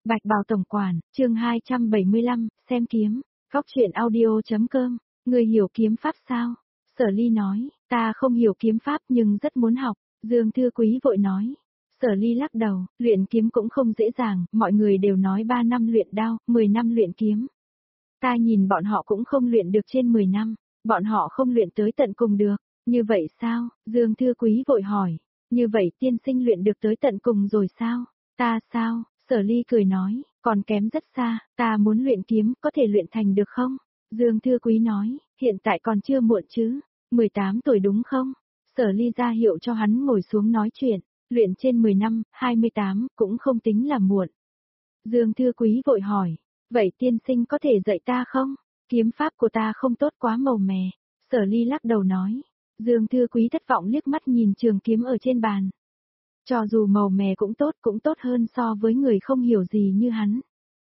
Bạch Bào Tổng Quản, chương 275, xem kiếm, góc truyện audio.com, người hiểu kiếm pháp sao? Sở Ly nói, ta không hiểu kiếm pháp nhưng rất muốn học, Dương Thư Quý vội nói. Sở Ly lắc đầu, luyện kiếm cũng không dễ dàng, mọi người đều nói 3 năm luyện đao, 10 năm luyện kiếm. Ta nhìn bọn họ cũng không luyện được trên 10 năm, bọn họ không luyện tới tận cùng được, như vậy sao? Dương Thư Quý vội hỏi, như vậy tiên sinh luyện được tới tận cùng rồi sao? Ta sao? Sở Ly cười nói, còn kém rất xa, ta muốn luyện kiếm, có thể luyện thành được không? Dương Thư Quý nói, hiện tại còn chưa muộn chứ, 18 tuổi đúng không? Sở Ly ra hiệu cho hắn ngồi xuống nói chuyện, luyện trên 10 năm, 28, cũng không tính là muộn. Dương Thư Quý vội hỏi, vậy tiên sinh có thể dạy ta không? Kiếm pháp của ta không tốt quá màu mè. Sở Ly lắc đầu nói, Dương Thư Quý thất vọng liếc mắt nhìn trường kiếm ở trên bàn. Cho dù màu mè cũng tốt hơn so với người không hiểu gì như hắn.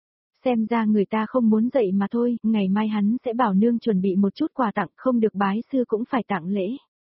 Xem ra người ta không muốn dạy mà thôi, ngày mai hắn sẽ bảo nương chuẩn bị một chút quà tặng, không được bái sư cũng phải tặng lễ.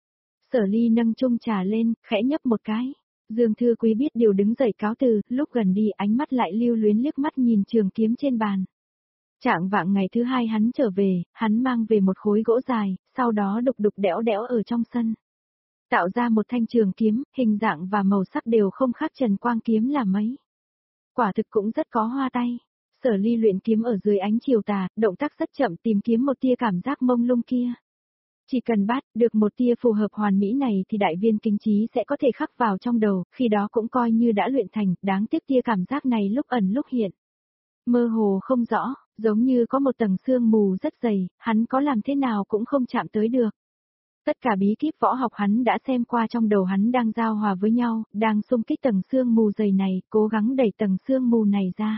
Sở Ly nâng chung trà lên, khẽ nhấp một cái. Dương Thư Quý biết điều đứng dậy cáo từ, lúc gần đi ánh mắt lại lưu luyến liếc mắt nhìn trường kiếm trên bàn. Trạng vạng ngày thứ hai hắn trở về, hắn mang về một khối gỗ dài, sau đó đục đục đẽo đẽo ở trong sân. Tạo ra một thanh trường kiếm, hình dạng và màu sắc đều không khác Trần Quang kiếm là mấy. Quả thực cũng rất có hoa tay. Sở Ly luyện kiếm ở dưới ánh chiều tà, động tác rất chậm tìm kiếm một tia cảm giác mông lung kia. Chỉ cần bắt được một tia phù hợp hoàn mỹ này thì đại viên kính trí sẽ có thể khắc vào trong đầu, khi đó cũng coi như đã luyện thành, đáng tiếc tia cảm giác này lúc ẩn lúc hiện. Mơ hồ không rõ, giống như có một tầng sương mù rất dày, hắn có làm thế nào cũng không chạm tới được. Tất cả bí kíp võ học hắn đã xem qua, trong đầu hắn đang giao hòa với nhau, đang xung kích tầng sương mù dày này, cố gắng đẩy tầng sương mù này ra.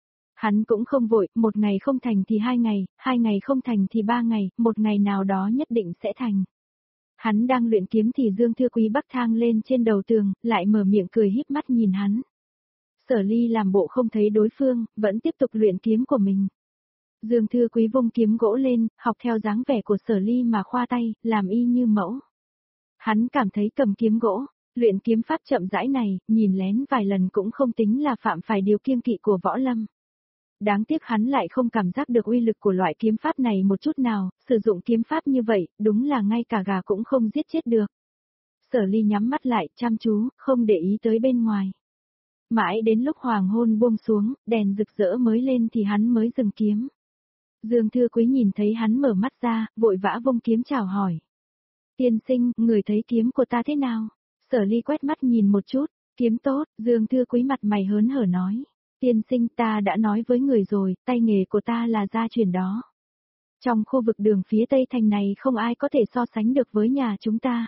Hắn cũng không vội, một ngày không thành thì 2 ngày không thành thì 3 ngày, một ngày nào đó nhất định sẽ thành. Hắn đang luyện kiếm thì Dương Thư Quý bắc thang lên trên đầu tường, lại mở miệng cười híp mắt nhìn hắn. Sở Ly làm bộ không thấy đối phương, vẫn tiếp tục luyện kiếm của mình. Dương Thư Quý vung kiếm gỗ lên, học theo dáng vẻ của Sở Ly mà khoa tay, làm y như mẫu. Hắn cảm thấy cầm kiếm gỗ, luyện kiếm pháp chậm rãi này, nhìn lén vài lần cũng không tính là phạm phải điều kiêng kỵ của võ lâm. Đáng tiếc hắn lại không cảm giác được uy lực của loại kiếm pháp này một chút nào, sử dụng kiếm pháp như vậy, đúng là ngay cả gà cũng không giết chết được. Sở Ly nhắm mắt lại, chăm chú, không để ý tới bên ngoài. Mãi đến lúc hoàng hôn buông xuống, đèn rực rỡ mới lên thì hắn mới dừng kiếm. Dương Thư Quý nhìn thấy hắn mở mắt ra, vội vã vung kiếm chào hỏi. Tiên sinh, người thấy kiếm của ta thế nào? Sở Ly quét mắt nhìn một chút, kiếm tốt, Dương Thư Quý mặt mày hớn hở nói. Tiên sinh, ta đã nói với người rồi, tay nghề của ta là gia truyền đó. Trong khu vực đường phía tây thành này không ai có thể so sánh được với nhà chúng ta.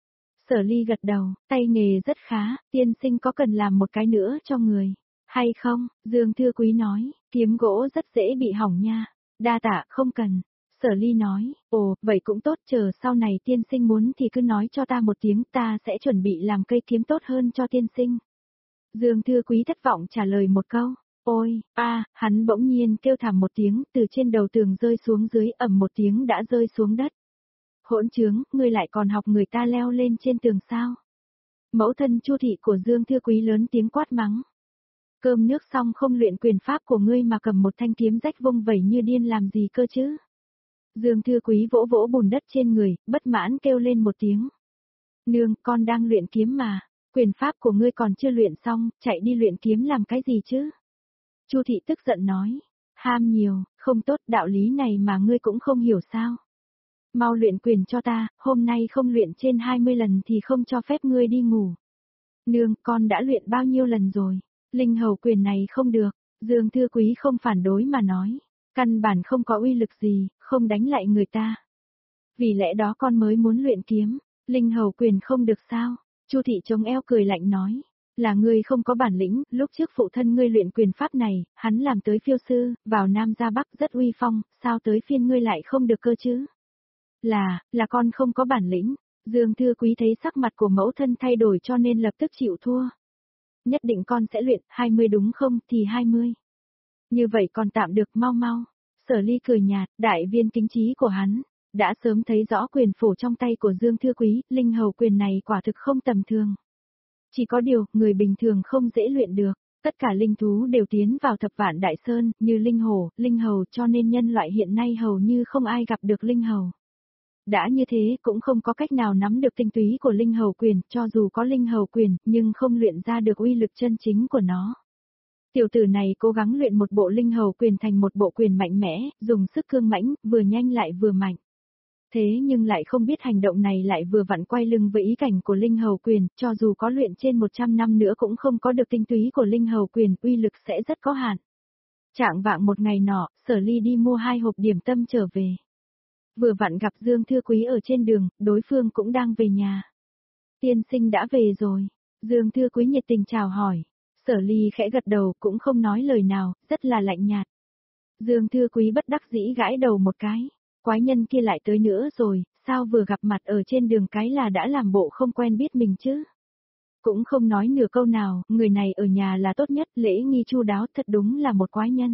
Sở Ly gật đầu, tay nghề rất khá, tiên sinh có cần làm một cái nữa cho người, hay không? Dương Thư Quý nói, kiếm gỗ rất dễ bị hỏng nha. Đa tạ, không cần. Sở Ly nói, ồ, vậy cũng tốt, chờ sau này tiên sinh muốn thì cứ nói cho ta một tiếng, ta sẽ chuẩn bị làm cây kiếm tốt hơn cho tiên sinh. Dương Thư Quý thất vọng trả lời một câu, ôi, hắn bỗng nhiên kêu thảm một tiếng, từ trên đầu tường rơi xuống dưới, ầm một tiếng đã rơi xuống đất. Hỗn trướng, ngươi lại còn học người ta leo lên trên tường sao? Mẫu thân Chu thị của Dương Thư Quý lớn tiếng quát mắng. Cơm nước xong không luyện quyền pháp của ngươi mà cầm một thanh kiếm rách vung vẩy như điên làm gì cơ chứ? Dương Thư Quý vỗ vỗ bùn đất trên người, bất mãn kêu lên một tiếng. Nương, con đang luyện kiếm mà, quyền pháp của ngươi còn chưa luyện xong, chạy đi luyện kiếm làm cái gì chứ? Chu thị tức giận nói, ham nhiều, không tốt, đạo lý này mà ngươi cũng không hiểu sao? Mau luyện quyền cho ta, hôm nay không luyện trên 20 lần thì không cho phép ngươi đi ngủ. Nương, con đã luyện bao nhiêu lần rồi? Linh hầu quyền này không được, Dương Thư Quý không phản đối mà nói, căn bản không có uy lực gì, không đánh lại người ta. Vì lẽ đó con mới muốn luyện kiếm, linh hầu quyền không được sao? Chu thị chống eo cười lạnh nói, là ngươi không có bản lĩnh, lúc trước phụ thân ngươi luyện quyền pháp này, hắn làm tới phiêu sư, vào Nam ra Bắc rất uy phong, sao tới phiên ngươi lại không được cơ chứ? Là con không có bản lĩnh. Dương Thư Quý thấy sắc mặt của mẫu thân thay đổi cho nên lập tức chịu thua. Nhất định con sẽ luyện, 20 đúng không, thì 20. Như vậy còn tạm được, mau mau. Sở Ly cười nhạt, đại viên kính trí của hắn, đã sớm thấy rõ quyền phổ trong tay của Dương Thư Quý, linh hầu quyền này quả thực không tầm thường. Chỉ có điều, người bình thường không dễ luyện được. Tất cả linh thú đều tiến vào thập vạn đại sơn, như linh hổ, linh hầu, cho nên nhân loại hiện nay hầu như không ai gặp được linh hầu. Đã như thế cũng không có cách nào nắm được tinh túy của linh hầu quyền, cho dù có linh hầu quyền, nhưng không luyện ra được uy lực chân chính của nó. Tiểu tử này cố gắng luyện một bộ linh hầu quyền thành một bộ quyền mạnh mẽ, dùng sức cương mãnh, vừa nhanh lại vừa mạnh. Thế nhưng lại không biết hành động này lại vừa vặn quay lưng với ý cảnh của linh hầu quyền, cho dù có luyện trên 100 năm nữa cũng không có được tinh túy của linh hầu quyền, uy lực sẽ rất có hạn. Trạng vạng một ngày nọ, Sở Ly đi mua 2 hộp điểm tâm trở về. Vừa vặn gặp Dương Thư Quý ở trên đường, đối phương cũng đang về nhà. Tiên sinh đã về rồi. Dương Thư Quý nhiệt tình chào hỏi. Sở Ly khẽ gật đầu cũng không nói lời nào, rất là lạnh nhạt. Dương Thư Quý bất đắc dĩ gãi đầu một cái. Quái nhân kia lại tới nữa rồi, sao vừa gặp mặt ở trên đường cái là đã làm bộ không quen biết mình chứ? Cũng không nói nửa câu nào, người này ở nhà là tốt nhất, lễ nghi chu đáo, thật đúng là một quái nhân.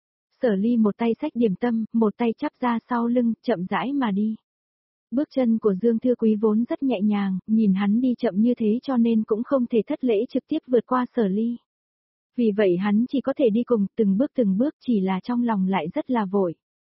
Sở Ly một tay xách điểm tâm, một tay chắp ra sau lưng, chậm rãi mà đi. Bước chân của Dương Thư Quý vốn rất nhẹ nhàng, nhìn hắn đi chậm như thế cho nên cũng không thể thất lễ trực tiếp vượt qua Sở Ly. Vì vậy hắn chỉ có thể đi cùng từng bước chỉ là trong lòng lại rất là vội.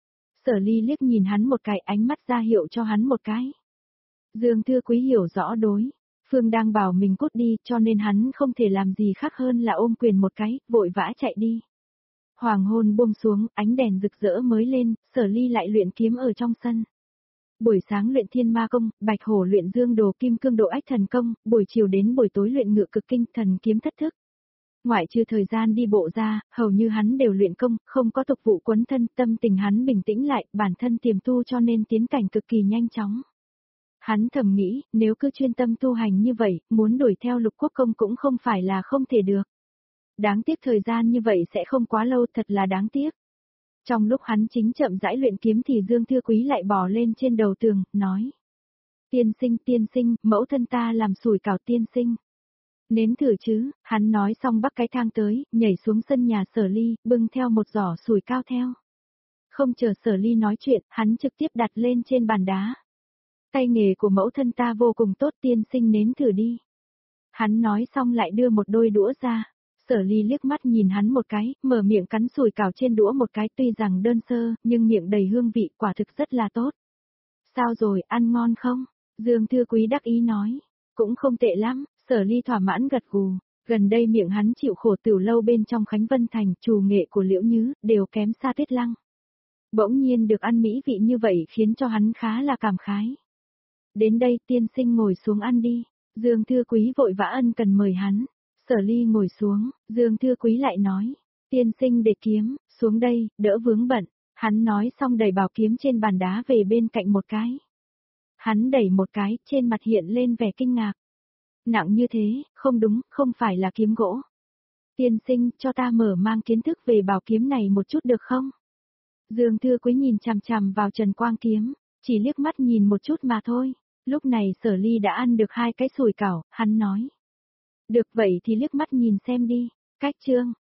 Sở Ly liếc nhìn hắn một cái, ánh mắt ra hiệu cho hắn một cái. Dương Thư Quý hiểu rõ đối phương đang bảo mình cút đi cho nên hắn không thể làm gì khác hơn là ôm quyền một cái, vội vã chạy đi. Hoàng hôn buông xuống, ánh đèn rực rỡ mới lên, Sở Ly lại luyện kiếm ở trong sân. Buổi sáng luyện thiên ma công, bạch hổ luyện dương đồ kim cương độ ách thần công, buổi chiều đến buổi tối luyện ngự cực kinh thần kiếm thất thức. Ngoại trừ thời gian đi bộ ra, hầu như hắn đều luyện công, không có tục vụ quấn thân, tâm tình hắn bình tĩnh lại, bản thân tiềm tu cho nên tiến cảnh cực kỳ nhanh chóng. Hắn thầm nghĩ, nếu cứ chuyên tâm tu hành như vậy, muốn đuổi theo lục quốc công cũng không phải là không thể được. Đáng tiếc thời gian như vậy sẽ không quá lâu, thật là đáng tiếc. Trong lúc hắn chính chậm rãi luyện kiếm thì Dương Thư Quý lại bò lên trên đầu tường, nói. Tiên sinh, mẫu thân ta làm sủi cảo tiên sinh. Nếm thử chứ, hắn nói xong bắc cái thang tới, nhảy xuống sân nhà Sở Ly, bưng theo một giỏ sủi cao theo. Không chờ Sở Ly nói chuyện, hắn trực tiếp đặt lên trên bàn đá. Tay nghề của mẫu thân ta vô cùng tốt, tiên sinh nếm thử đi. Hắn nói xong lại đưa một đôi đũa ra. Sở Ly liếc mắt nhìn hắn một cái, mở miệng cắn sủi cảo trên đũa một cái, tuy rằng đơn sơ, nhưng miệng đầy hương vị, quả thực rất là tốt. Sao rồi, ăn ngon không? Dương Thư Quý đắc ý nói. Cũng không tệ lắm. Sở Ly thỏa mãn gật gù. Gần đây miệng hắn chịu khổ tiểu lâu bên trong Khánh Vân Thành, trù nghệ của Liễu Nhứ, đều kém xa Tuyết Lăng. Bỗng nhiên được ăn mỹ vị như vậy khiến cho hắn khá là cảm khái. Đến đây tiên sinh ngồi xuống ăn đi. Dương Thư Quý vội vã ân cần mời hắn. Sở Ly ngồi xuống, Dương Thư Quý lại nói. Tiên sinh để kiếm, xuống đây, đỡ vướng bận. Hắn nói xong đẩy bảo kiếm trên bàn đá về bên cạnh một cái. Hắn đẩy một cái, trên mặt hiện lên vẻ kinh ngạc. Nặng như thế, không đúng, không phải là kiếm gỗ. Tiên sinh, cho ta mở mang kiến thức về bảo kiếm này một chút được không? Dương Thư Quý nhìn chằm chằm vào Trần Quang kiếm, chỉ liếc mắt nhìn một chút mà thôi. Lúc này Sở Ly đã ăn được 2 cái sủi cảo, hắn nói. Được vậy thì liếc mắt nhìn xem đi, cách chương.